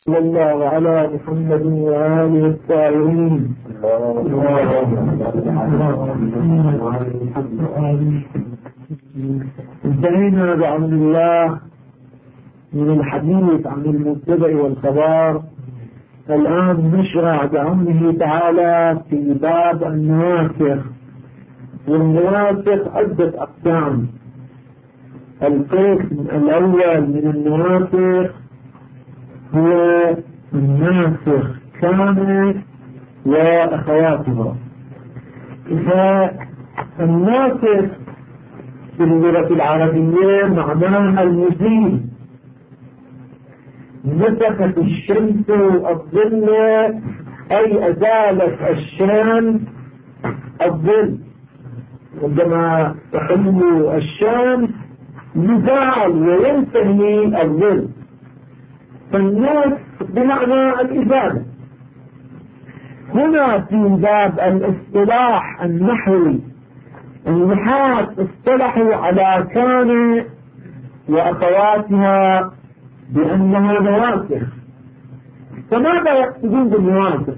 صلى الله على محمد وآله الطاهرين. انتهينا بأمر الله من الحديث عن المبتدأ والخبر. الآن نشرع بأمره تعالى في باب النواسخ. والنواسخ عدة أقسام. القسم الأول من النواسخ هو الناسخ كانت وأخواتها. فالناسخ في اللغة العربية معناها المزيل. نسخت الشمس الظل أي أزالت الشمس الظل. عندما تحل الشمس يزال وينتهي الظل. فالنسخ بمعنى الإزالة. هنا في باب الاصطلاح النحوي النحاة اصطلحوا على كان وأخواتها بأنها نواسخ. فماذا يقصدون بالنواسخ؟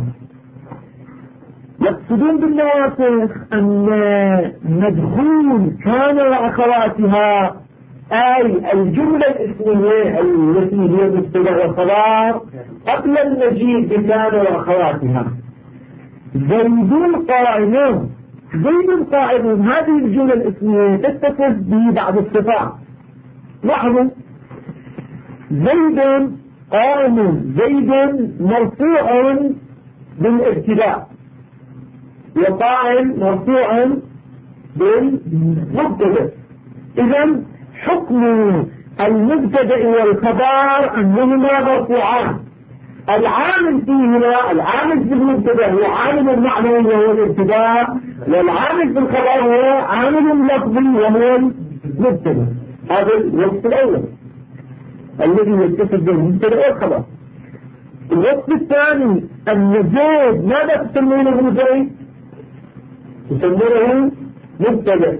يقصدون بالنواسخ أن مدخول كان وأخواتها أي الجملة الاسمية التي هي مبتدأ وخبر قبل المجيء بكان وأخواتها. زيدون قائمون. زيد قائمون هذه الجملة الاسمية تتصف به بعض الصفات. لاحظوا زيد قائم. زيد مرفوع بالابتداء وقائم مرفوع بالمبتدأ. إذن حكم المبتدأ والخبر أنهما مرفوعان. العامل فيهما العامل في المبتدأ هو عامل معنوي وهو الابتداء، والعامل في الخبر هو عامل لفظي وهو المبتدأ. هذا الوصف الأول الذي يتصل به المبتدأ والخبر. الوصف الثاني أن زيد ماذا تسمونه زيد؟ تسمونه مبتدأ،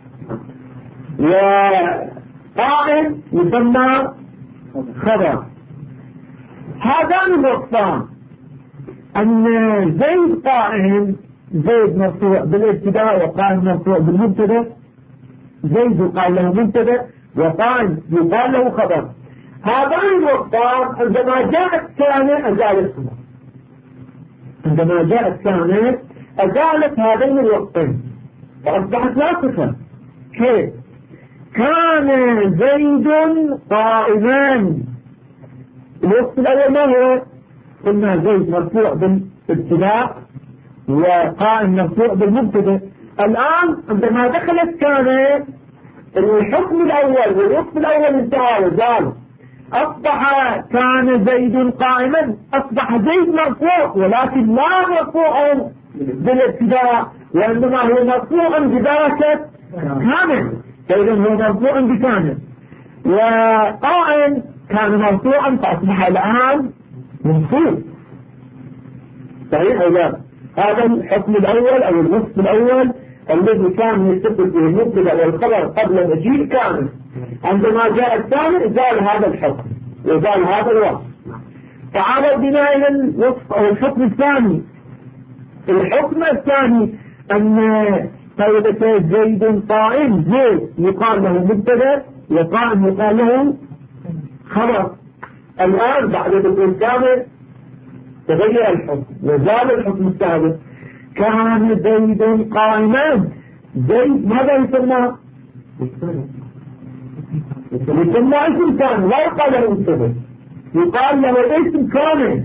وقائم يسمى خبر. هذان الوصفان أن زيد قائم، زيد مرفوع بالابتداء وقائم مرفوع بالمبتدأ. زيد يقال له مبتدأ وقائم يقال له خبر. هذان الوصفان عندما جاءت كان أزالت خبر. عندما جاءت كان أزالت هذين الوصفين فأصبحت ناسخة. كيف؟ كان زيد قائما. الوصف الأول ما هو؟ قلنا زيد مرفوع بالابتداء وقائم مرفوع بالمبتدأ. الآن عندما دخلت كان الحكم الأول والوصف الأول انتهى وزال. أصبح كان زيد قائما، أصبح زيد مرفوع ولكن لا مرفوع بالابتداء وإنما هو مرفوع بدرجة كامل. فإذا هو مرفوع بكامل. وقائم كان مرفوعا فأصبح الآن منصوب. صحيح أو لا؟ هذا الحكم الأول أو الوصف الأول الذي كان يتصل به المبتدأ والخبر قبل مجيء كامل. عندما جاء الثاني زال هذا الحكم وزال هذا الوصف. تعالوا بنا إلى الوصف أو الحكم الثاني. الحكم الثاني أن قولة زيد قائم، زيد يقال له مبتدأ وقائم يقال له خبر. الآن بعد دخول كامل تغير الحكم وزال الحكم الثالث. كان زيد قائما. زيد ماذا يسمى؟ يسمى اسم كامل، لا يقال له مبتدأ، يقال له اسم كامل.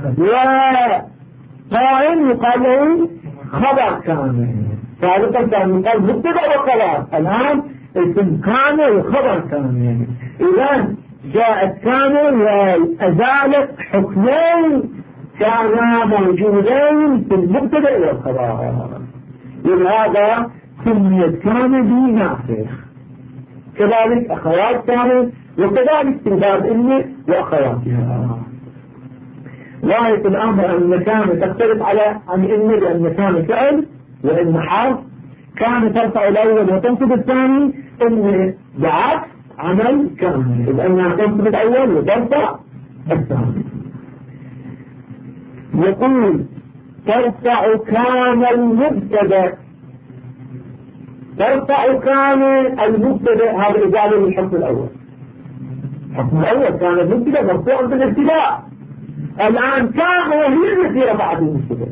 وقائم يقال له خبر كامل. سابقا كان يقال مبتدأ وخبر، الآن اسم كامل وخبر كامل. إذن جاءت كامل وأزالت حكمين كانا موجودين في المبتدأ والخبر. لهذا سميت كامل بناسخ. كذلك أخوات كامل وكذلك في باب أمي وأخواتها. غاية الأمر أن كان تختلف عن أمي لأن كان فعل وإن حرف. كان ترفع الأول وتنصب الثاني، أمي بعكس عمل كامل لأنها تنصب الأول وترفع الثاني. يقول ترفع كان المبتدأ، ترفع كان المبتدأ، هذا إجابة للحكم الأول. الحكم الأول كان المبتدأ مرفوع بالابتداء، الآن كان وهي التي رفعت المبتدأ.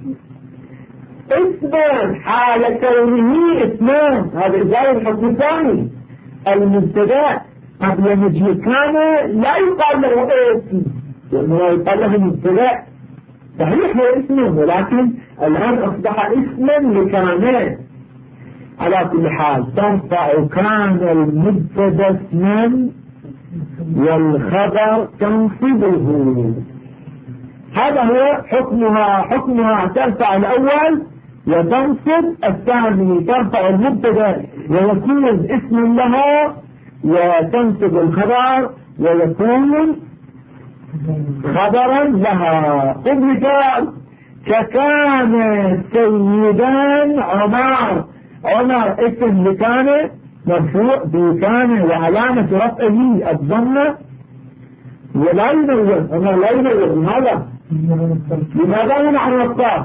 اسما حال كونه اسمان، هذا إجابة للحكم الثاني. المبتدأ قبل مجيء كان لا يقال له اسم، لأنه يقال له مبتدأ، صحيح هو اسمه، ولكن الآن أصبح اسما لكان. على كل حال ترفع كان المبتدأ اسما والخبر تنصبه. هذا هو حكمها ترفع الأول وتنصب الثاني. ترفع المبتدأ ويكون اسم لها، وتنصب الخبر ويكون خبرا لها. خذ مثال: ككان سيدان عمر. عمر اسم لكان مرفوع بكان، وعلامة رفعه الضمة، ولا ينوّن. عمر لا ينوّن. لماذا يمنع الوصاف؟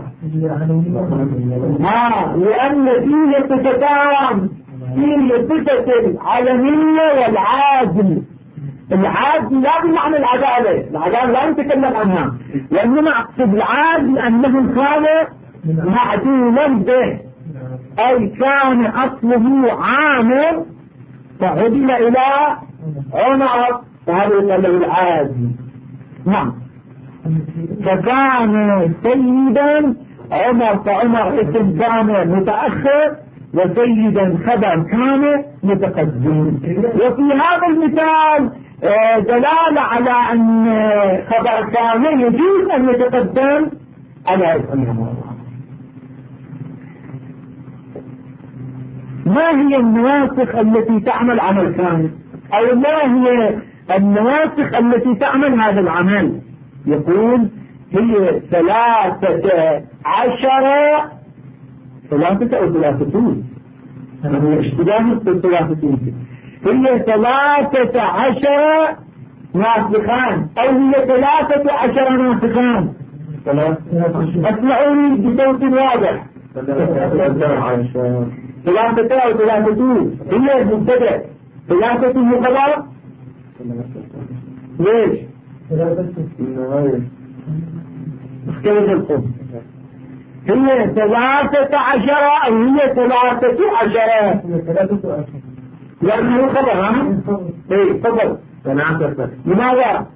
لأن فيه صفتان، فيه صفة العالمية والعادل. العادل لا بمعنى العدالة، العدالة لا نتكلم عنها، وإنما أقصد العادل أنه كان معدولا به، أي كان أصله عامر فعدل إلى عمر، فهذا يقال له العادل. نعم. فكان سيدا عمر، فعمر اسم كان متأخر، وسيدا خبر كان متقدم. وفي هذا المثال دلالة على أن خبر كان يجوز أن يتقدم على اسمه. ما هي النواسخ التي تعمل عمل كان، أو ما هي النواسخ التي تعمل هذا العمل؟ يقول هي 13 ثلاثة أو 30، هي اشتباه بالثلاثة. هي 13 ناسخان، أو هي 13 ناسخان. اسمعوني بصوت واضح. 3 أو 30 هي المبتدأ، 3 مقرر. ليش؟ اختلف القوم. هي 13 أو هي 13؟ لأنه خبر. ها؟ ايه خبر. لماذا؟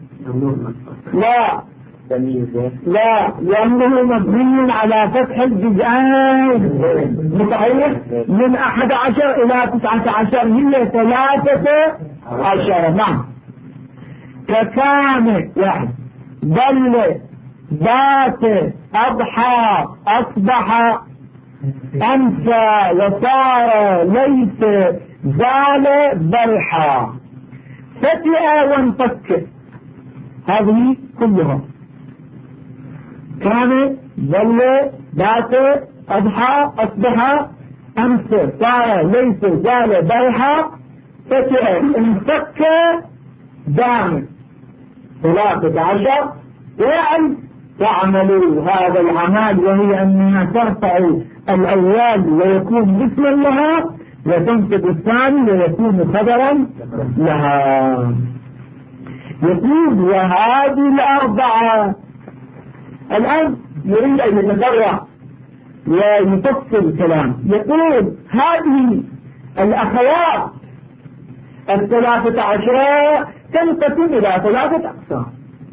لا لأنه مبني على فتح الجزئين، صحيح، من 11 إلى 19. هي 13. نعم. ككان واحد، ظل، بات، أضحى، أصبح، أمسى، وصار، ليس، زال، برحى، فتئ وانفك. هذه كلها كان، ظل، بات، أضحى، أصبح، أمسى، صار، ليس، زال، برحى، فتئ، انفك، دام. 13 وأن تعملوا هذا العمل، وهي أنها ترفع الأول ويكون اسما لها، وتنصب الثاني ويكون خبرا لها. يقول وهذه الأربعة. الآن يريد أن يتفرع ويفصل الكلام. يقول هذه الأخوات 13 تنقسم إلى 3 أقسام.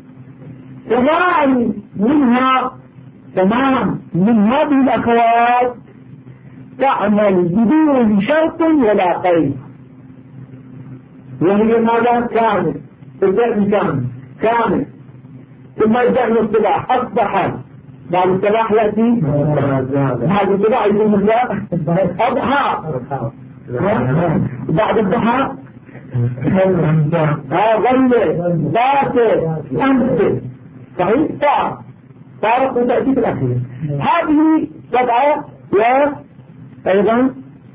تمام من هذه الأخوات تعمل بدون شرط ولا قيد، وهي ماذا؟ كامل، كامل. ثم يبدأ الصلاح، أصبح، بعد الصلاح يأتي بعد الصلاح يقول الله أضحى، بعد الضحى ظل، ذات، أمس، صحيح، صارت وتأتي في الأخير. هذه 7. وأيضا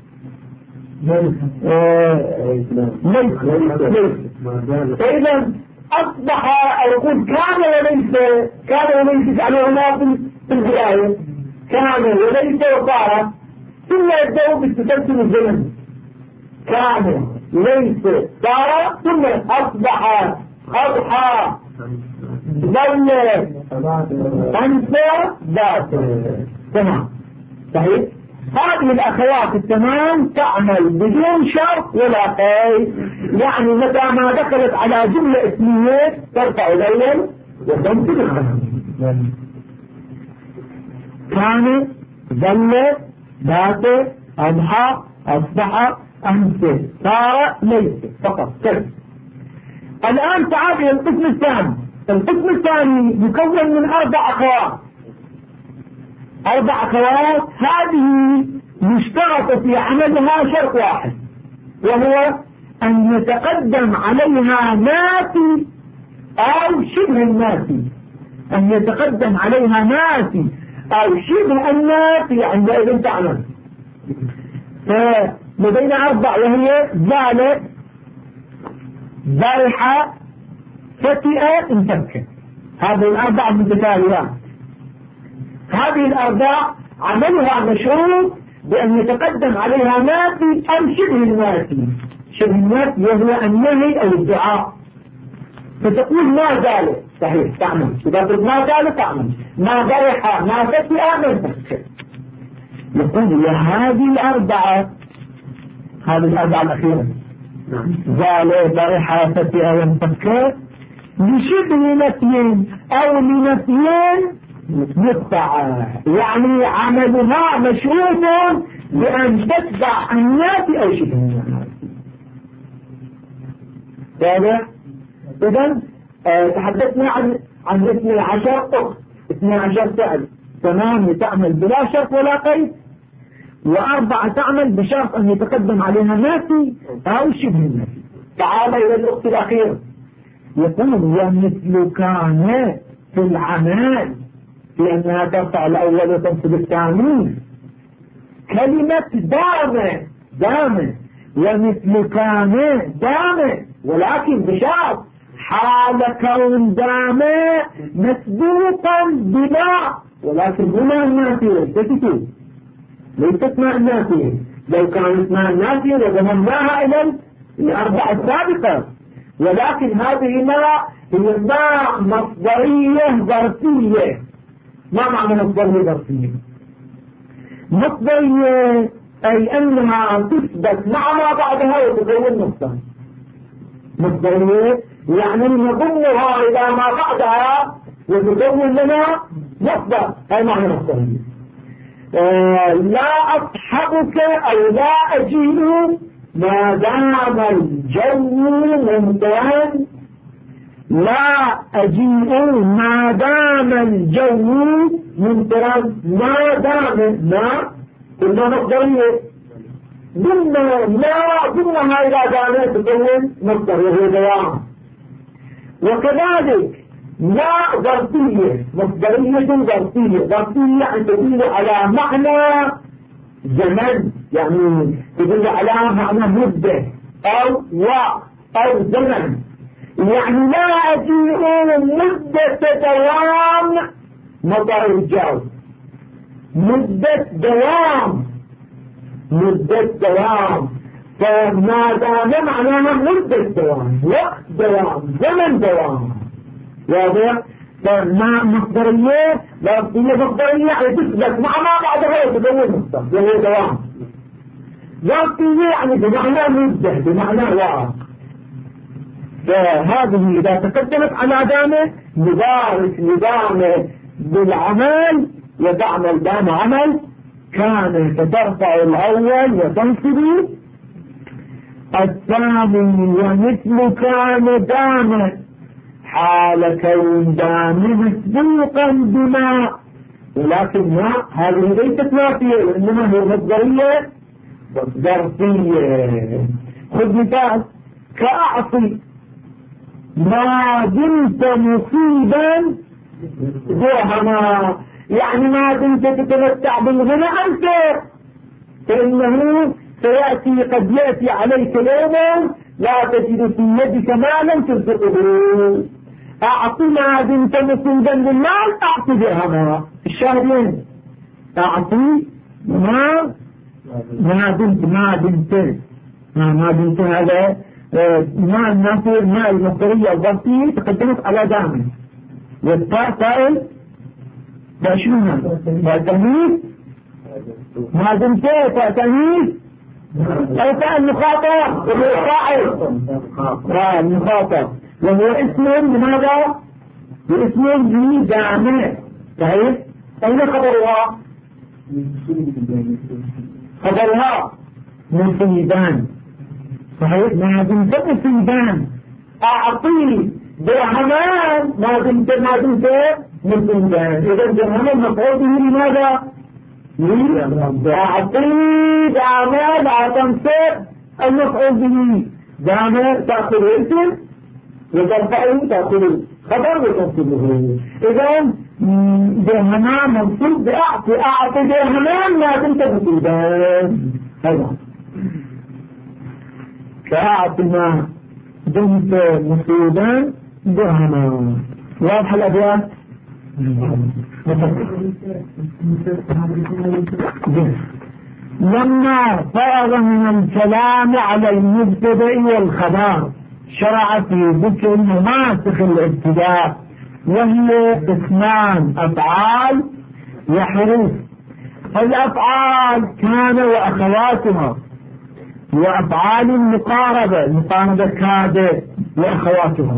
ليس. فإذا أصبح، أو يقول كان وليس، كان اللي تجعلهما في البداية كان وليس وصار، ثم يبدأ بالتسلسل الزمني. كان ليس صار ثم أصبح أضحى ظل أنسى ذات. تمام صحيح. هذه الأخوات التمام تعمل بدون شرط ولا قيد، يعني متى ما دخلت على جملة اسمية ترفع الأول وتنصب الخامس. كان ظل ذات أضحى أصبح أمس صار ليس فقط كذا. الآن تعال إلى القسم الثاني. القسم الثاني مكون من 4 أخوات. 4 أخوات هذه مشترطة في عملها شرط واحد، وهو أن يتقدم عليها نافي أو شبه النافي. أن يتقدم عليها نافي أو شبه النافي عندئذ تعمل. فلدينا 4 وهي ذلك ذرحة فتئة انتبكت. هذه 4 متتاليات. هذه 4 عملها مشروط بأن يتقدم عليها نافي أو شبه النافي. شبه النافي وهو النهي أو الدعاء. فتقول ما ذلك صحيح تعمل، إذا قلت ما ذلك تعمل، ما ذرحة ما فتئة ما انتبكت. يقول وهذه 4 هذه 4 الأخيرة ذلك ذرحة فتئة وانتبكت لشبه نفي أو لنفيين متبعة، يعني عملها مشروط بأن تتبع النافي أو شبه النافي. واضح؟ إذن تحدثنا عن 12 أخت، 12 فعل. 8 تعمل بلا شرط ولا قيد، و4 تعمل بشرط أن يتقدم عليها نافي أو شبه النافي. تعال إلى الأخت الأخيرة. يقول ومثل كان في العمل لأنها ترفع الأول وتنصب الثاني. كلمة دامة ومثل كان دامة، ولكن بشرط حال كون دامة مسبوقا بما، ولكن هنا النافية ليست مع النافية. لو كانت مع النافية لضمناها إلى 4 السابقة، ولكن هذه ما هي ما مصدرية ظرفية. ما معنى مصدرية ظرفية؟ مصدرية أي أنها تثبت مع ما بعدها وتكون مصدر. مصدرية يعني نضمها إلى ما بعدها وتكون لنا مصدر. هاي معنى مصدرية. لا أصحبك أو لا أجيء ما دام الجو ممطرا. لا أجيء ما دام الجو ممطرا. ما دام ما كنا مصدرية ضمنها إلى دامة تكون مصدر وهو دوام. وكذلك لا ظرفية مصدرية ظرفية. ظرفية يعني تدل على معنى زمن، يعني تدل على معنى مدة أو زمن. يعني لا أجيء مدة دوام مطر الجو. مدة دوام فما دام معناها مدة دوام، وقت دوام، زمن دوام. واضح؟ فما مصدرية ظرفية مصدرية يعني تثبت مع ما بعدها وتكون مصدر وهو دوام. ظرفية يعني بمعنى مدة بمعنى وقت. فهذه إذا تقدمت على دامة ندامة بالعمل وتعمل دام عمل. كان فترفع الأول وتنصب الثاني. ومثل كان دام حال كون دام مسبوقا بما، ولكن ما هذه ليست نافية وإنما هي مصدرية ظرفية. خذ مثال كأعطي ما دمت مصيبا درهما، يعني ما دمت تتمتع بالغنى أنت، فإنه سيأتي قد يأتي عليك يوم لا تجد في يدك مالا تنفقه. أعطي ما دمت مسندا للمال أعطي درهما. الشاهدين أعطي ما دمت هذا ما النافذ ما المصدرية الظرفية تقدمت على دامن، والتاء تائل باشرونها والتمييز ما دمت تاء تمييز أو تاء المخاطر وهو صاحب المخاطر وهو اسم لماذا؟ باسم لدامن. صحيح؟ أين خبرها؟ خبرها مفيدان. صحيح؟ ما دمت مفيدان أعطي درهمان ما دمت مفيدان. إذا درهمان مفعول به لماذا؟ أعطي دامن لا تنسى المفعول به. دامن تأخذ اسم وترفعه تأخذ خبر وتنصبه. إذا درهمان منصوب أعطي درهمان ما دمت مفيدان. هذا فأعطي ما دمت مفيدان درهمان. واضح الأبيات؟ لما فرغ من الكلام على المبتدأ والخبر شرع في ذكر مناسخ الابتداء، وهي قسمان أفعال وحروف. الأفعال كان وأخواتها، وأفعال المقاربة كاد وأخواتها،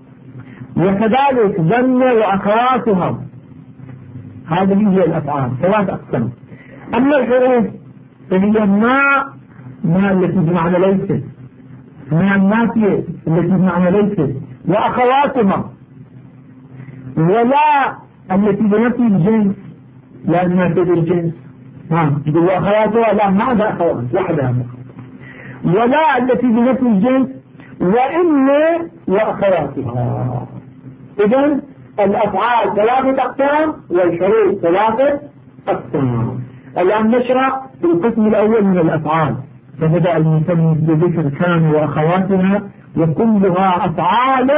وكذلك ظن وأخواتها. هذه هي الأفعال 3 أقسام. أما الحروف فهي ما التي بمعنى ليست، ما النافية التي بمعنى ليست، وأخواتها، ولا التي بنفي الجنس لا نافية الجنس وأخواتها لا ماذا أخوات وحدها، ولا التي بنفي الجنس وإلا وأخواتها. إذن الأفعال 3 أقسام والحروف 3 أقسام. الآن نشرع في القسم الأول من الأفعال، فبدأ المصنف بذكر كان وأخواتها وكلها أفعال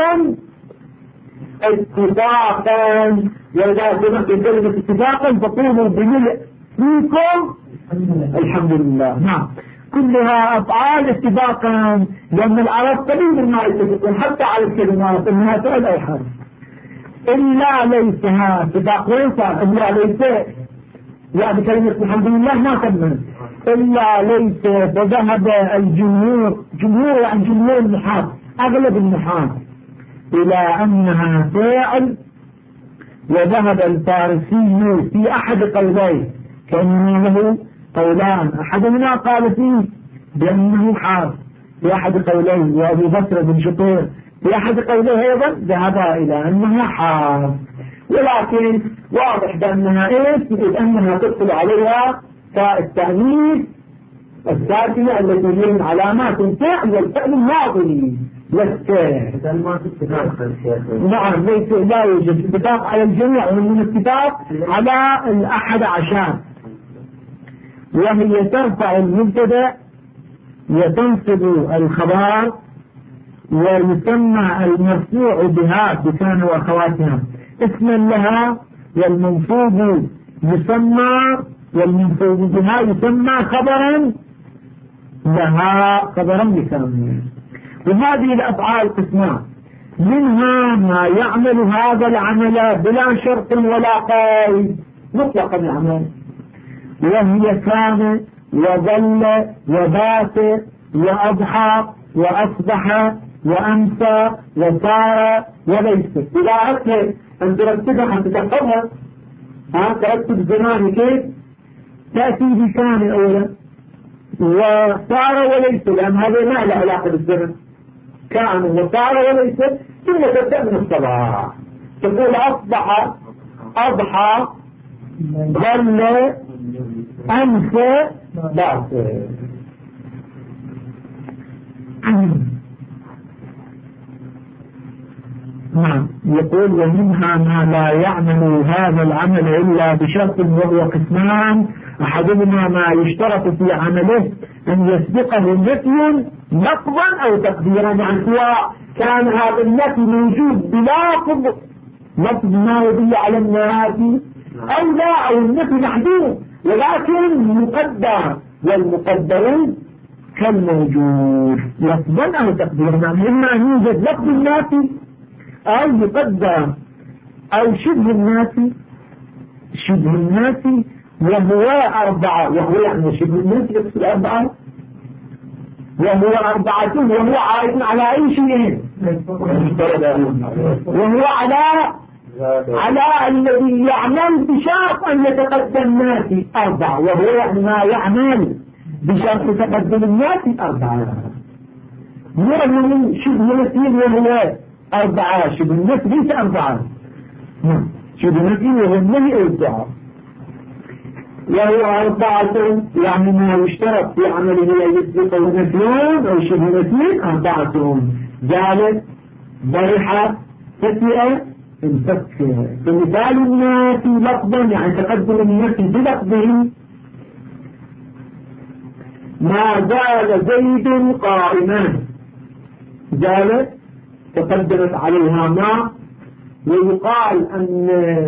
اتفاقا. وإذا كنت كلمة اتفاقا فقولوا بملء فيكم الحمد لله. نعم كلها أفعال اتفاقا، لأن العرب قليل ما يتفقون حتى على الكلمات إنها فعل أو حرف. إلا ليسها اتفاق وينفع إلا ليس يعني كلمة الحمد لله ما تمت إلا ليس. فذهب الجمهور يعني جمهور النحاة أغلب النحاة إلى أنها فاعل، وذهب الفارسي في أحد قوليه كأنه له قولان، أحدهما قال فيه بأنه حرف في أحد قوليه، وأبو بكر بن شطير في أحد قوليه أيضا ذهب إلى أنها حرف، ولكن واضح بأنها إذ أنها تدخل عليها فالتأنيث الساكنة التي من علامات الفعل والفعل الماضي والسير. نعم ليس لا يوجد اتفاق على الجميع، ومن اتفاق على 11، وهي ترفع المبتدأ وتنصب الخبر، ويسمى المرفوع بها بكان وأخواتها اسما لها، والمنصوب بها يسمى خبرا لها، خبرا بكان. وهذه الأفعال قسمان، منها ما يعمل هذا العمل بلا شرط ولا قيد مطلقا يعمل، وهي كان وظل وبات وأضحى وأصبح وأمسى وصار وليس. إذا أردت أن ترتبها أن تتحفظها ترتب زمان كيف تأتي بكان أولا وصار وليس، لأن هذا ما له علاقة بالزمن، كان وصار وليس، ثم تبدأ من الصباح تقول أصبح أضحى ظل أمسى بات. نعم يقول ومنها ما لا يعمل هذا العمل إلا بشرط، وهو قسمان، أحدهما ما يشترط في عمله أن يسبقه نفي لفظا أو تقديرا، يعني سواء كان هذا النفي موجود بلافظ لفظ ما يدل على النافي أو لا، أو النفي محدود ولكن مقدر، والمقدر كالموجود لفظا أو تقديرا. إما أن يوجد لفظ النافي أو يقدر أو شبه النافي. شبه النافي وهو أربعة، وهو يعني شبه النافي يقصد أربعة، وهو أربعة، وهو عائد على أي شيء، وهو على الذي يعمل بشرط أن يتقدم النافي أربعة، وهو يعني ما يعمل بشرط تقدم النافي أربعة. يعني شبه النافي وهو أربعة، شبه النافي ليس أربعة، شبه النافي وهو النهي أربعة، وهو أربعة يعني ما يشترط في عمله أن يسبق نفيون أو شبه نفيين أربعة: جالس، برحة، فتئة، انفك. فمثال النافي لفظا يعني تقدم النفي بلفظه: ما زال زيد قائما. جالس تقدمت عليها ما، ويقال أن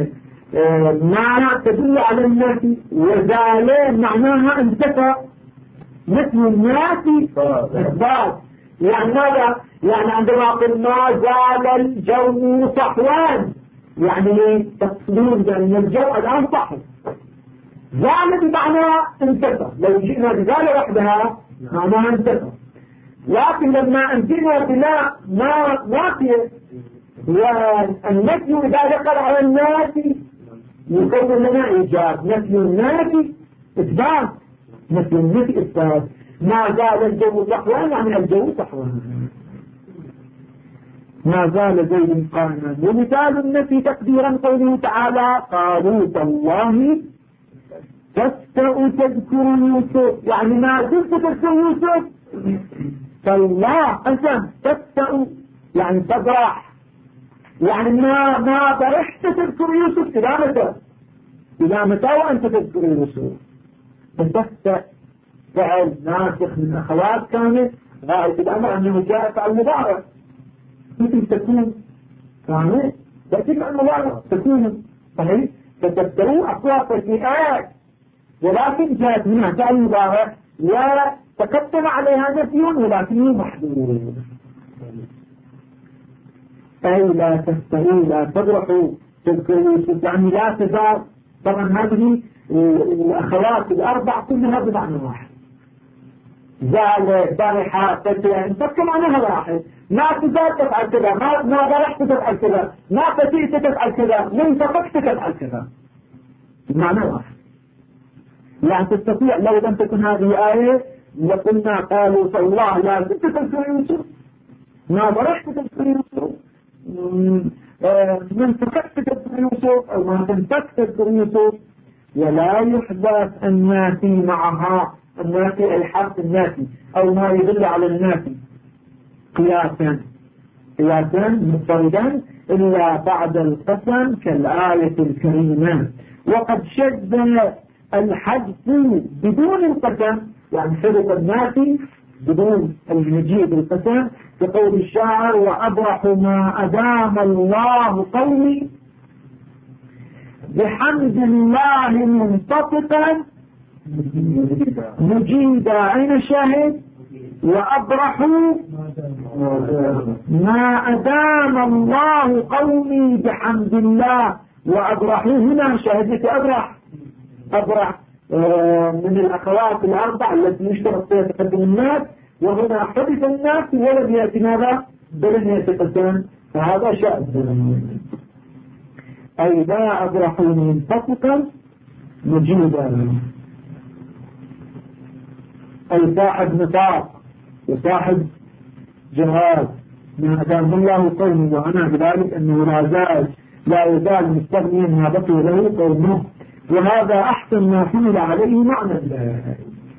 ما تدل على النفي، وزال معناها انتفى. نفي النافي إثبات. يعني ماذا؟ يعني عندما قل ما زال الجو صحوان، يعني تقصدون بأن الجو الآن صحو. زال بمعنى انتفى، لو جئنا بزال وحدها معناها انتفى، لكن لما انتنا بلا ما نافية، والنفي إذا دخل على النافي يكون لنا إيجاب. نفي النافي إثبات، نفي النفي إثبات. ما زال الجو صحوان يعني الجو صحوان. ما زال زيد قائما. ومثال النفي تقديرا قوله تعالى: قالوا تالله تستأ تذكر يوسف، يعني ما زلت تذكر يوسف. تالله أنت تستأ يعني تبرح، يعني ما برحت تذكر يوسف إلى متى وأنت تذكر يوسف. فتستأ فعل ناسخ من أخوات كانت غاية الأمر أنه جاء فعل مضارع، مثل تكون كانت تأتي فعل مضارع تكون صحيح. فتستوى أصوات الفئات، ولكن جاءت منها فعل مضارع وتقدم عليها نفي ولكنه محدود. أي لا تستوي، لا تبرحوا تذكر يوسف، يعني لا تزال. طبعا هذه الأخوات الأربع كلها بمعنى واحد: زال، برحة، فتية، انفك معناها واحد. ما تزال تفعل كذا، ما برحت تفعل كذا، ما فتيت تفعل كذا، ما انفكت تفعل كذا، بمعنى واحد. يعني تستطيع لو لم تكن هذه آية لقلنا قالوا فالله لا زلت تذكر يوسف، ما برحت تذكر يوسف، من فكت تذكر يوسف أو ما تنفك تذكر يوسف. ولا يحدث النافي معها، النافي أي حرف النافي أو ما يدل على النافي قياسا مضطردا إلا بعد القسم كالآية الكريمة. وقد شد الحذف بدون القسم، يعني حذف النافي بدون المجيء بالقسم، كقول الشاعر: وأبرح ما أدام الله قولي بحمد الله منطقا مجيدا. أين الشاهد؟ وأبرح ما أدام الله قولي بحمد الله. وأبرح هنا شاهدت أبرح من الأخوات الأربع التي يشترط فيها تقدم الناس، وهنا حدث الناس ولم يأتي ماذا؟ ولم يأتي قسم، فهذا شأن. أي لا أبرح منطقا مجيدا، أي صاحب نطاق وصاحب جهاز. ما أدام الله قومه، وأنا بذلك أنه لا يزال مستغنيا ما بقي له قومه. وهذا أحسن ما حمل عليه معنى الله.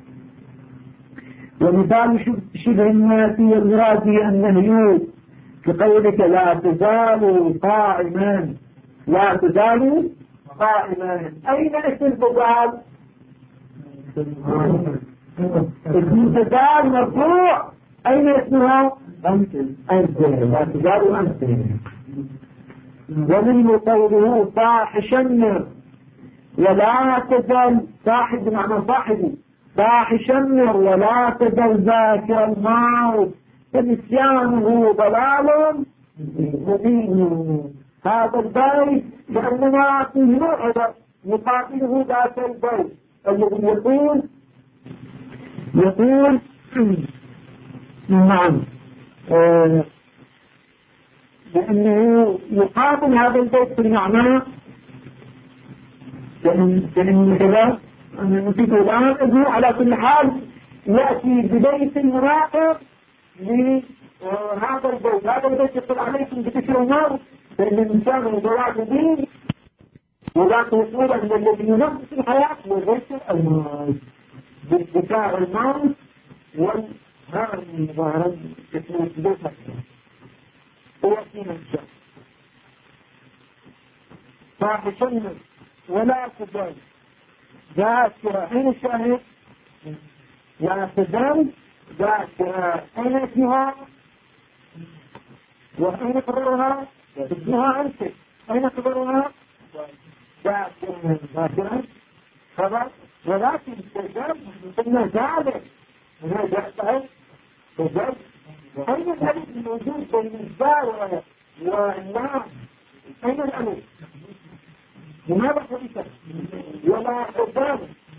ومثال شبه الناس والمراد النهي كقولك: لا تزالوا قائما. لا تزالوا قائما. أين اسم التزال؟ اسم التزال مرفوع. أين اسمها؟ أنزل باعتبار أنزل. ومنه قوله فاحشا ولا تزل، فاحش بمعنى صاحبي، فاحشا ولا تزل ذاكر الموت فنسيانه ضلال مبين. هذا البيت لأننا فيه موعظة يقابله ذات البيت الذي يقول نعم لأنه يقابل هذا البيت بالمعنى لأن كذا أن نفيد الآن أنه على كل حال يأتي ببيت مناقض لهذا البيت. هذا البيت يطلع عليكم بكثير النار فإن الإنسان يضاعف به وذات وصولا من الذي ينفس الحياة وغير الموت بالدفاع الموت والهرم ظهرا كثير بيتك هو في منشأ فاحشا ولا تزال ذاكرة. أين الشاهد؟ لا تزال ذاكرة. أين اسمها؟ وأين خبرها؟ اسمها أنت. أين خبرها؟ ذاكرة خبر. ولكن تزال ثم زالت هنا جاءت تزال. أين الألف الموجود بين الزاوية والنام؟ أين الألف؟ لماذا حدثت؟ ولا تزال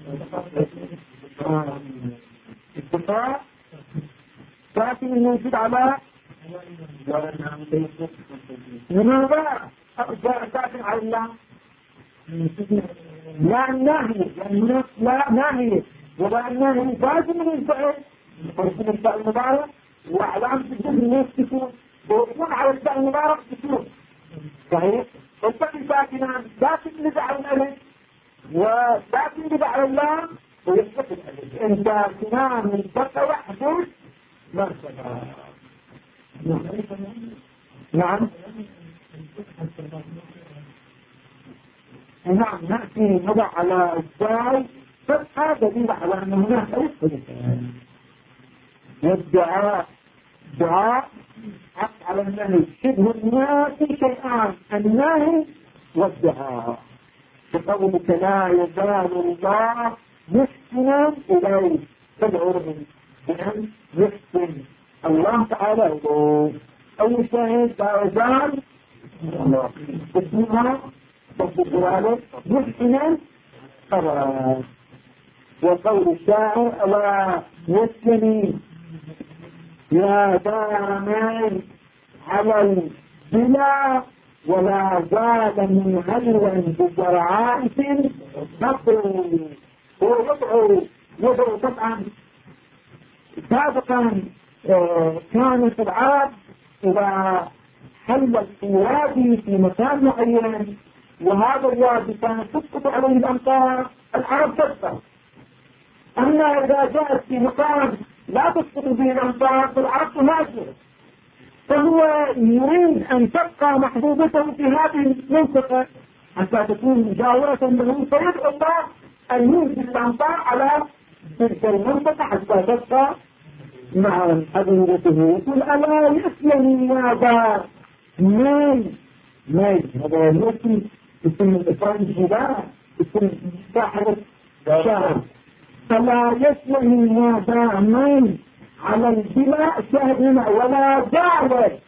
اتفاق لكن الموجود على لماذا جاء ساكن على الله؟ لا الناهي لا ناهي ولا الناهي لازم من الفعل فرسم الفعل المبارك وعلامة الجزء الناس تكون ويكون على الفعل المبارك تكون صحيح؟ والفعل ساكنان ساكن لدى على الألف وساكن لدى على الله ويثبت الألف. إن ساكنان من بقى يحدث مرتبة. نعم نعم نأتي نضع على الزاي فتحة دليل على أن هناك ألف والدعاء دعاء حق على النهي شبه الناس شيئان النهي والدعاء. بقولك لا يزال الله محسنا إليه تدعوه بأن يحسن الله تعالى إليه. أي شاهد لا يزال اسمها تفضل محسنا خلاص. وقول الشاعر ألا يسكني يا دامي على البلا ولا زال من هلوا بجرعائف بطل. هو يدعو طبعا سابقا كانت العرب إذا حلت في وادي في مكان معين وهذا الوادي كانت تسقط عليه الأمطار العرب تسقط. أما إذا جاءت في مكان لا تسقط به الأمطار فالعرب تهاجر. فهو يريد أن تبقى محبوبته في هذه المنطقة حتى تكون مجاورة له فيدعو الله أن ينزل الأمطار على تلك المنطقة حتى تبقى مع حبيبته. يقول ألا يسلم يا دار مين هذا الاسم اسم الإفرنجي لا اسم صاحب الشعر. فلا يسلم يا دار مين على البلاء شهدنا ولا زالت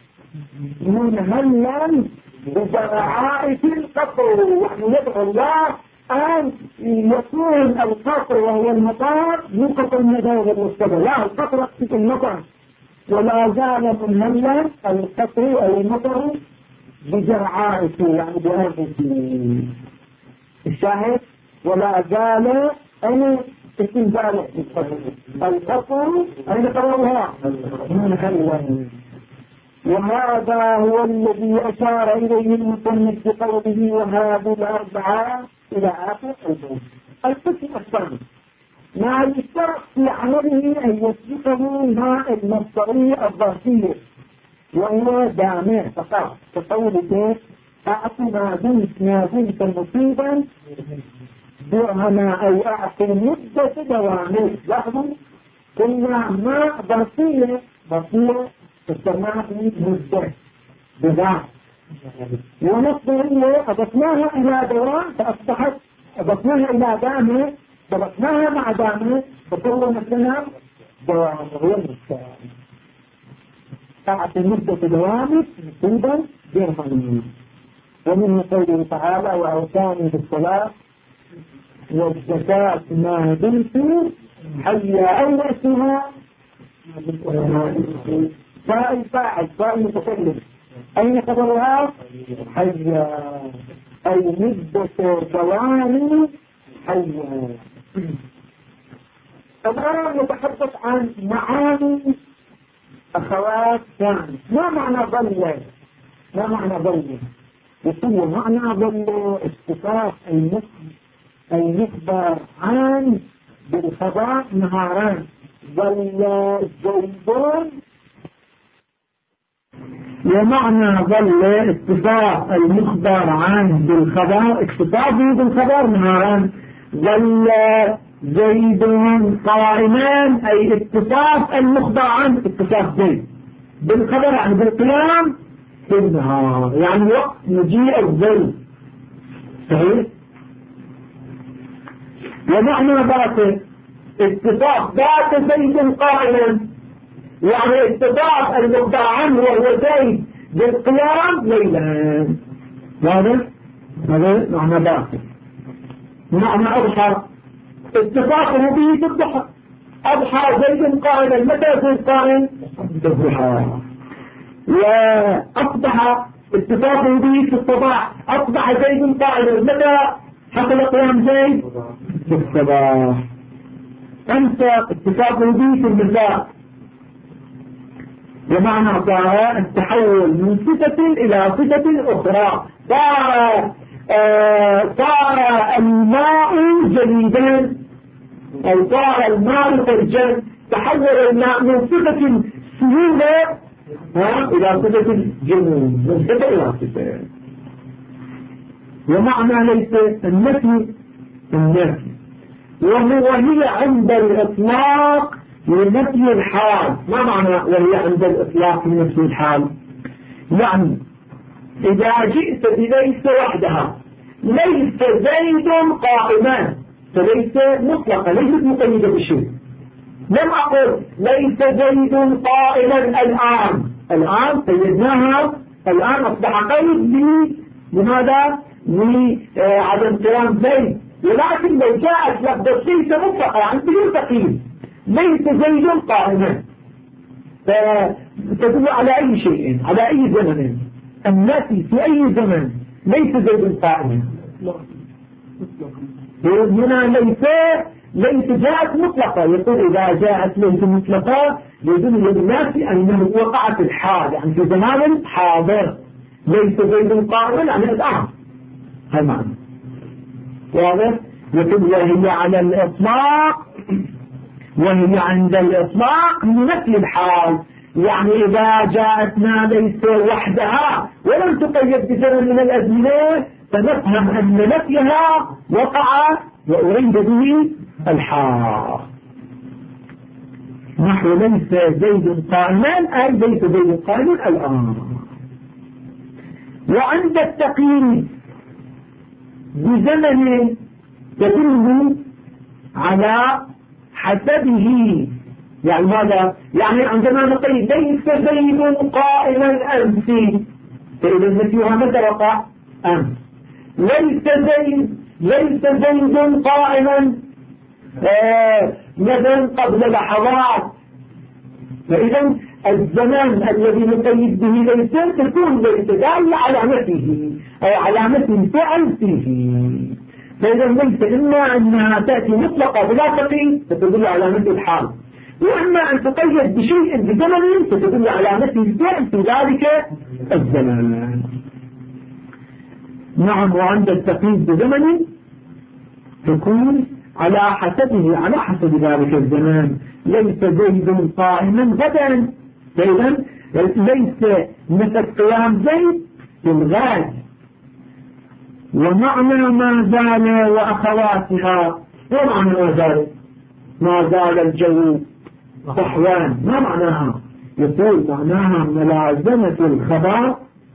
منهلا بجرعائف القطر. يعني يدعو الله أن يكون القطر وهو المطار يوقف المدار المستدى لا القطر في المطر ولا زال منهلا القطر أو المطر بجرعائف يعني بأرضه. الشاهد ولا زال أن استنزال القطر أين قررها منهلا. وهذا هو الذي أشار إليه المصنف بقوله وهذه الأربعة إلى آخر البيت. القسم الثاني مع الاشتراك في عمله أن يسبقه مع المصدرية الظرفية وهو دامع فقط كقوله أعطي ما دمت مصيبا درهما أو أعطي مدة دوامه. لاحظوا قلنا ما ظرفية فسرناها مدة بذات، ونصبه أضفناها إلى دوام فأصبحت أضفناها إلى دامه ضبطناها مع دامه فكونت لنا دوام وهو المستوى. تعطي مدة دوامك نصيبا درهمين. ومن قوله تعالى وأوصاني بالصلاة والزكاة ما دمت حيا أو اسمها فاعل فاعل متكلم أين خبرها حيا أي مدة دوام حيا. الآن نتحدث عن معاني أخوات ثاني. ما معنى ظل؟ ما معنى ظل؟ يقول معنى ظل اتصاف المخبر عن بالخبر نهاران. ظل زيدون، ومعنى ظل اتصاف المخبر عن بالخبر اتصافه بالخبر نهاران. ظل زيد قائمان أي اتصاف المخبر عن اتصاف زيد بالخبر يعني بالقيام في النهار، يعني وقت مجيء الظل. صحيح. ومعنى ذاته اتصاف ذات زيد قائما يعني اتصاف المخبر عنه وهو زيد بالقيام ليلا. هذا معنى ذاته. معنى أضحى اتصافه به بالضحى. أضحى زيد قائما. متى زيد قائم؟ بالضحى. وأصبح اتصافه به في الصباح. أصبح زيد قائما. متى حصل قيام زيد؟ في الصباح. أمسى اتصافه به في المساء. ومعنى صار التحول من صفة إلى صفة أخرى. صار الماء جليدا أو صار الماء ثلجا. تحول الماء من صفة سهولة إلى صفة جنون، من صفة إلى صفة. ومعنى ليس النفي وهي عند الإطلاق لنفي الحال. ما معنى وهي عند الإطلاق لنفي الحال؟ يعني إذا جئت بليس وحدها ليس زيد قائما فليس مطلقة ليست مقيدة بشيء. لم أقل ليس زيد قائما الآن قيدناها. الآن أصبح قيد لماذا؟ لعدم قيام زيد. ولكن لو جاءت لفظة ليس مطلقة يعني بدون تقييد ليس زيد قائما فتدل على أي شيء على أي زمن. النفي في أي زمن ليس زيد قائما. هنا ليس جاءت مطلقة. يقول إذا جاءت ليس مطلقة يدل للناس أنه وقعت الحال يعني في زمان حاضر. ليس زيد قائما يعني الآن. هذا معنى واضح. يقول وهي على الإطلاق وهي عند الإطلاق لنفي الحال يعني إذا جاءتنا ليس وحدها ولم تقيد بزمن من الأزمنة فنفهم أن نفيها وقع وأريد به الحال. نحو ليس زيد قائما أي ليس زيد قائما الآن. وعند التقييد بزمن تدل على حسبه. يعني ماذا؟ يعني عندما نقول ليس زيد قائما أمس فإذا نفيها متى وقع؟ أمس. ليس زيد قائما مثلا قبل لحظات. فإذا الزمان الذي نقيد به ليس تكون ليس دالة على نفيه أو علامة فعل فيه. فإذا ليس إما أنها تأتي مطلقة بلا تقييد فتدل على مثل الحال، وإما أن تقيد بشيء بزمن فتدل على مثل الفعل في ذلك الزمان. نعم. وعند التقييد بزمن تكون على حسبه على حسب ذلك الزمان. ليس زيد قائما غدا. فإذا ليس مثل قيام زيد في الغد. ومعنى ما زال وأخواتها. ومعنى ما زال الجو صحوان. ما معناها؟ يقول معناها ملازمة الخبر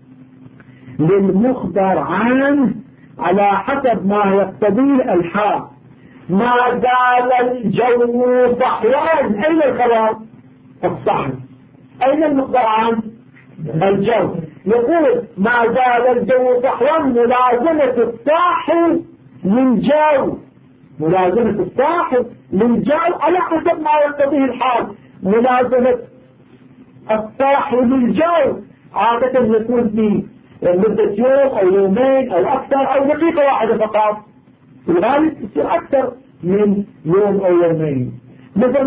للمخبر عنه على حسب ما يقتضيه الحال. ما زال الجو صحيا، أين الخبر؟ الصحن. أين المخبر عنه؟ الجو. يقول ما زال الجو صحيا ملازمة الصاحب للجو، ملازمة الصاحب للجو على حسب ما يقتضيه الحال. ملازمة الصاحب للجو عادة يكون في مدة يوم أو يومين أو أكثر أو دقيقة واحدة فقط، في الغالب يصير أكثر من يوم أو يومين. مثل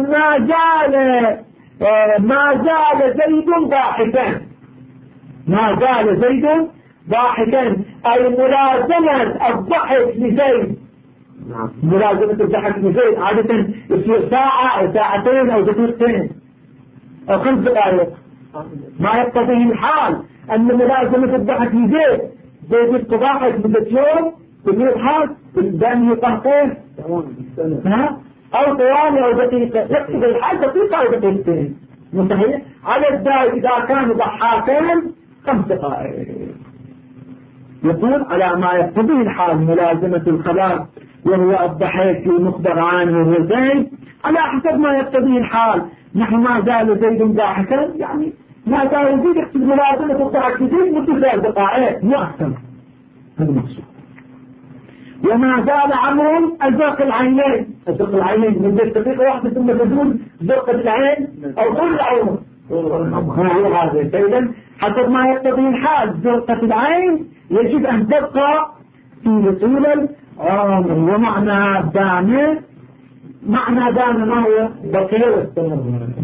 ما زال زيد ضاحكا، ما زال زيد ضاحكا أي ملازمة الضحك لزيد. ملازمة الضحك لزيد عادة يصير ساعة أو ساعتين أو دقيقتين أو 5 دقائق. ما يقتضيه الحال أن ملازمة الضحك لزيد، زيد يضحك مدة يوم يضحك دائما يقهقه أو طوال أو دقيقة، يقتضي الحال دقيقة أو دقيقتين. صحيح؟ على الزائد إذا كانوا ضحاكين 5 دقائق. يقول على ما يقتضيه الحال ملازمة الخبر وهو الضحك المخبر عنه وهو زيد على حسب ما يقتضيه الحال. نحن ما زال زيد ضاحكا، يعني ما زال زيد يقتضي ملازمة الضحك زيد مدة 3 دقائق مو أكثر. هذا مقصود. وما زال عمرو أزرق العينين، أزرق العينين مدة دقيقة واحدة ثم تزول زرقة العين أو كل عمر. هذا إذن حسب ما يقتضي الحال زرقة العين يجب أن تبقى في طول العمر. ومعنى دامه، معنى دامه ما هو بقية واستمر.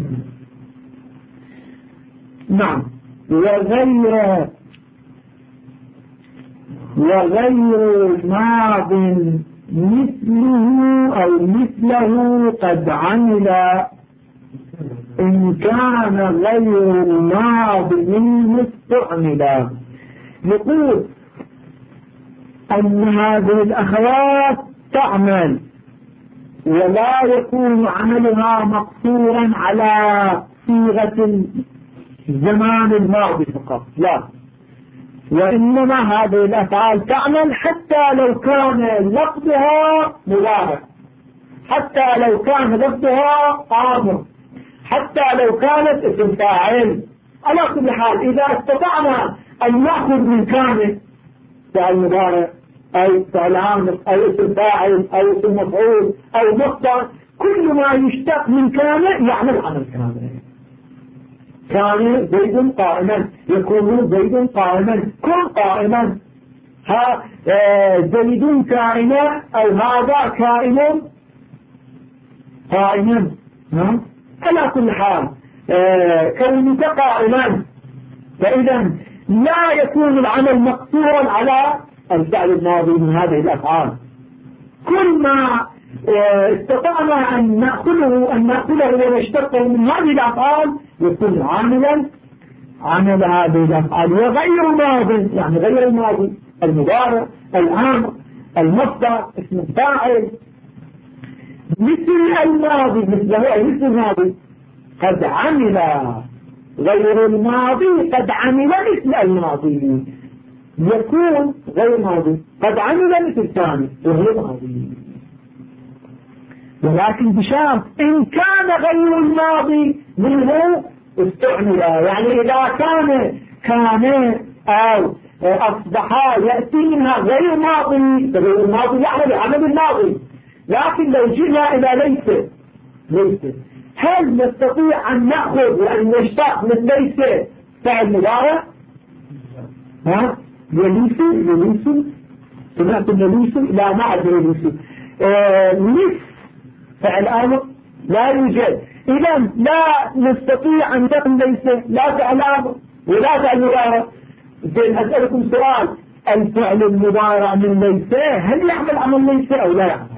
نعم. وغير ماض مثله أو مثله قد عمل إن كان غير الماضي مستعملا. يقول أن هذه الأخوات تعمل ولا يكون عملها مقصورا على صيغة الزمان الماضي فقط، لا، وإنما هذه الأفعال تعمل حتى لو كان لفظها مضارع، حتى لو كان لفظها آمر، حتى لو كانت اسم فاعل. على كل حال إذا استطعنا أن نأخذ من كان فعل مضارع أي فعل آمر أو اسم فاعل أو اسم مفعول أو مصدر، كل ما يشتق من كان يعمل عمل كامل. كان زيد قائما، يكون زيد قائما، كن قائما. زيد كائنا أو هذا كائن قائما. على كل حال كونك قائما، فإذا لا يكون العمل مقصورا على الفعل الماضي من هذه الأفعال. كل ما استطعنا أن نأخذه ونشتقه من هذه الأفعال يكون عاملا عمل هذه الأفعال. وغير ماضي يعني غير الماضي، المضارع، الأمر، المصدر، اسم الفاعل، مثل الماضي، مثله أي مثل الماضي قد عمل. غير الماضي قد عمل مثل الماضي، يكون غير ماضي قد عمل مثل ثاني وهو ماضي، ولكن بشرط إن كان غير الماضي منه استعمل. يعني إذا كان أو أصبح يأتي منها غير ماضي، غير الماضي يعمل عمل الماضي. لكن لو جئنا إلى ليس، هل نستطيع أن نأخذ وأن نشتق من ليس فعل مضارع؟ يليس سمعت يليس؟ لا، ما أدري يليس. ليس فعل أمر لا يوجد. إذا لا نستطيع أن نقل ليس لا فعل أمر ولا فعل مضارع. أسألكم سؤال، الفعل المضارع من ليس هل يعمل عمل ليس أو لا يعمل؟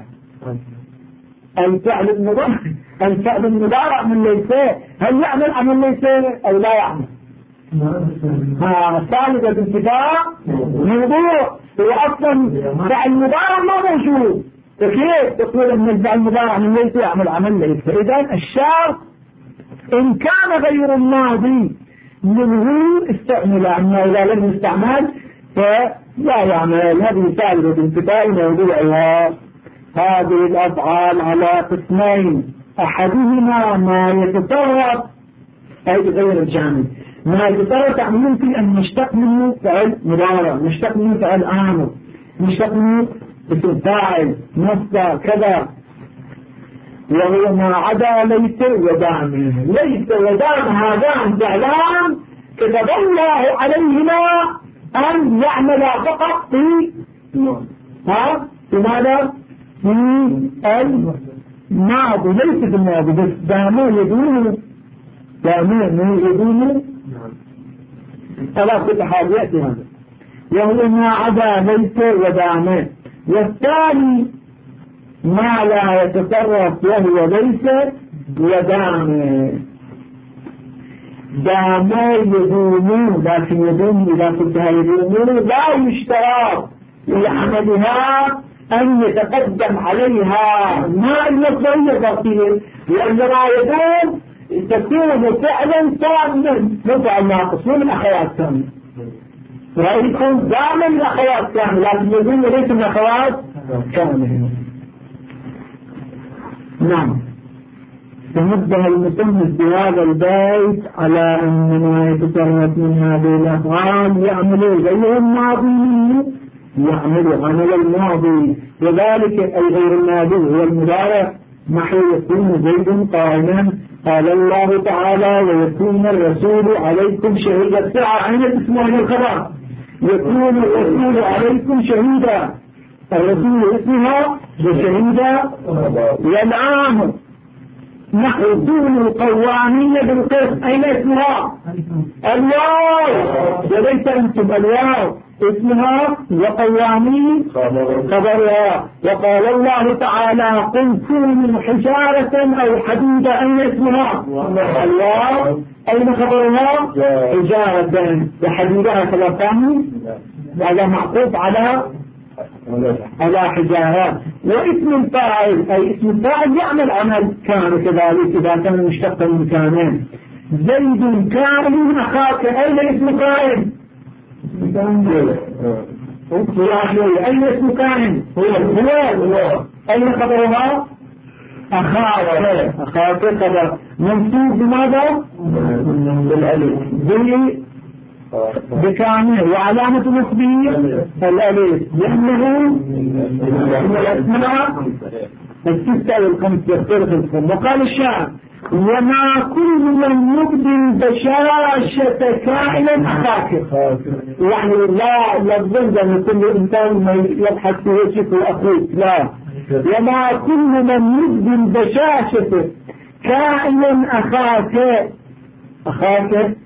الفعل المضارع من ليس هل يعمل عمل ليس أو لا يعمل؟ ثالثة الانتفاع موضوع، هو أصلا فعل المضارع ما موجود، فكيف تقول أن الفعل المضارع من ليس يعمل عمل ليس؟ إذن الشرط إن كان غير الماضي منه استعمل، أما إذا لم يستعمل فلا يعمل. هذه فائدة انتفاء موضوعها. هذه الأفعال على قسمين، أحدهما ما يتصرف أي غير الجامد، ما يتصرف تعملون في أن نشتق منه فعل مضارع، نشتق منه فعل آمر، نشتق منه اسم فاعل مصدر كذا، وهو ما عدا ليس ودام. ليس ودام هذان فعلان كتب الله عليهما أن يعمل فقط في ماذا؟ في الماضي، ليس في الماضي بس، دامه يدوم، دامه يدوم ثلاثة حاجات هذا، وهو ما عدا ليس ودامه. والثاني ما لا يتصرف وهو ليس ودامه. دامه يدوم، لكن يدوم إذا قلتها يدوم لا يشترط لعملها أن يتقدم عليها ما المصدرية تصير، لأن ما يدوم تكون فعلا تاما مفعل ناقص من أخوات كامل، رأيكم دائما من أخوات كامل، لكن يدوم ليس من أخوات كامل. نعم. تنبه المصنف بهذا البيت على أن ما يتصرف من هذه الأفعال يعمل غير الماضي، يعمل عمل الماضي، وذلك أي غير الماضي هو المضارع، نحو يكون زيد قائما. قال الله تعالى ويكون الرسول عليكم شهيدا. الساعة عين الاسم عين الخبر، يكون الرسول عليكم شهيدا، الرسول اسمها وشهيدا. والعام نحو دون القوانية بالقسط، أين اسمها؟ الواو، وليس أنتم الواو اسمها، وقوانين خبرها. وقال الله تعالى قل كونوا حجارة أو حديدا، أين اسمها؟ الواو، أين خبرها؟ حجارة، وحديدها خبر ثاني، هذا معطوف على حجارات. واسم الفاعل أي اسم الفاعل يعمل عمل كان كذلك إذا كان مشتقا من كانين. زيد كائن أخاك، أين اسم قائم؟ أين اسم كائن؟ هو. أين خبرها؟ أخاك خبر منصوب بماذا؟ بالألف بكامل، وعلامة نصبه الألف، لأنه من الأسماء الستة والخمس يختلف الخمس. وقال الشاعر وما كل من يبدي البشاشة كائنا أخاك، يعني لا يظن أن كل إنسان ما يبحث في وجهه أخوك، لا، وما كل من يبدي البشاشة كائنا أخاك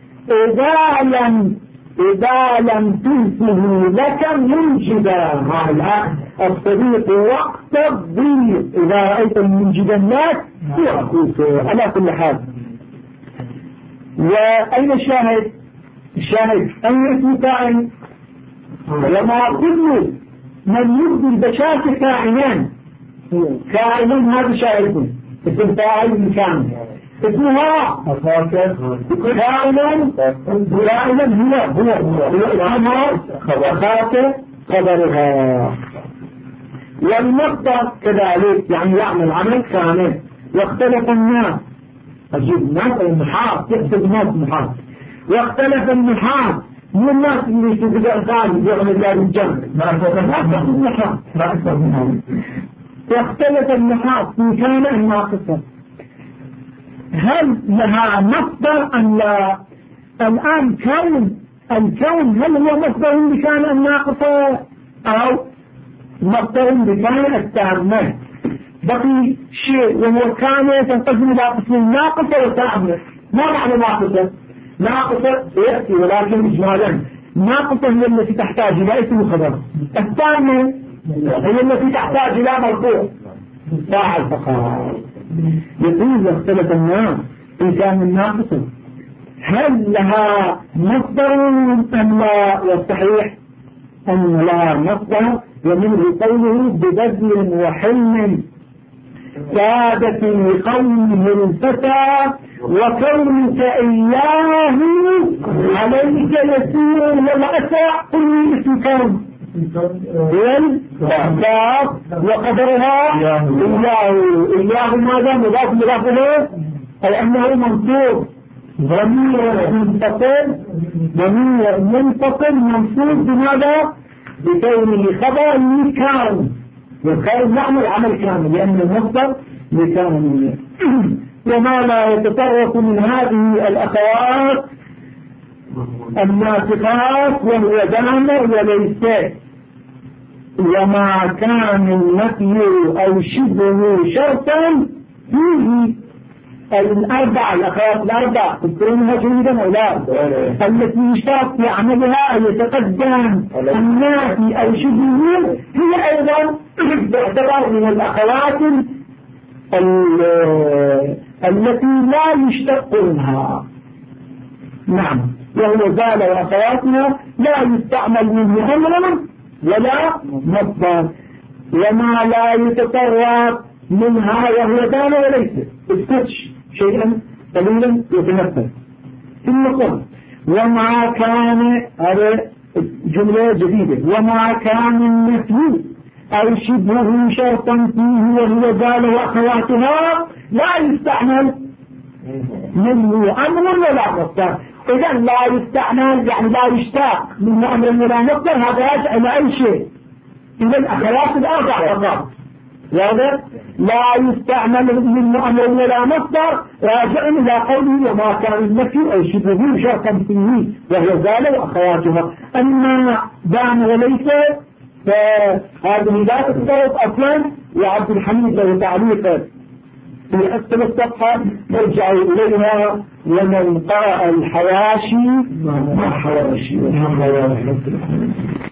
إذا لم تنسه لك منجدا. هذا الصديق وقت الضيق، إذا رأيت المنجدا لك هو أخوك على كل حال. وأين الشاهد؟ أين اسم كائن؟ وما كل من يبدي البشاشة كائنان، هذا شاهد اسم فاعل كامل، اسمها كائنا هو أخاك خبرها. والمصدر كذلك يعني يعمل عمل كامل. واختلف الناس، أجيب الناس المحاط يحسب الناس المحاط، واختلف المحاط من الناس اللي يشتغل ثاني يعمل الله بالجنة، واختلف المحاط إن كان ناقصا، هل لها مصدر أم لا؟ الآن الكون هل هو مصدر بكان ناقصة أو مصدر بكان التامة؟ بقي شيء وهو كان تنقسم إلى قسمين، ناقصة وتامة. ما معنى ناقصة؟ ناقصة سيأتي ولكن إجمالا ناقصة هي التي تحتاج إلى اسم وخبر، التامة هي التي تحتاج إلى مرفوع فاعل فقط. يقول واختلف الناس إن كان الناقص هل لها مصدر أم لا؟ والصحيح أن لها مصدر، ومنه قوله ببذل وحلم سادة لقومه الفتى وكونك إياه عليك يسير ولا أسرع كل اسم كون والإعطاف وقدرها إياه ماذا مضاف له أي أنه منصوب ضمير منفصل منصوب بماذا بكونه خبر لكان والخير نعمل عمل كامل لأن المصدر لكان وما لا يتطرق من هذه الأخوات الناسخات وهو دامر وليس وما كان النفي أو شبه شرطا فيه الأربع الأخوات الأربع تذكرونها جيدا أو لا التي يشترط في عملها أن يتقدم النافي أو شبهه هي أيضا تعتبر من الأخوات التي لا يشتق منها. نعم وهو زال وأخواتنا لا يستعمل منه أمر ولا مصدر وما لا يتطرق منها وهو دال وليس استدش شيئا قليلا يتنفذ ثم قل وما كان هذا جملة جديدة وما كان النفي أو شبهه شرطا فيه وهو دال وأخواتها لا يستعمل منه أمر ولا مصدر. إذا لا يستعمل يعني لا يشتاق منه أمر ولا مصدر هذا يرجع إلى أي شيء إلى الأخوات الأربع فقط واضح لا يستعمل منه أمر ولا مصدر راجع إلى قوله وما كان النفي أو شبهه شرطا فيه وهو زال وأخواتها. أما دام وليس فهذه لا تتصرف أصلا وعبد الحميد له تعليق في أسفل الصفحة نرجع إليها ومن قرأ الحواشي ما حواشي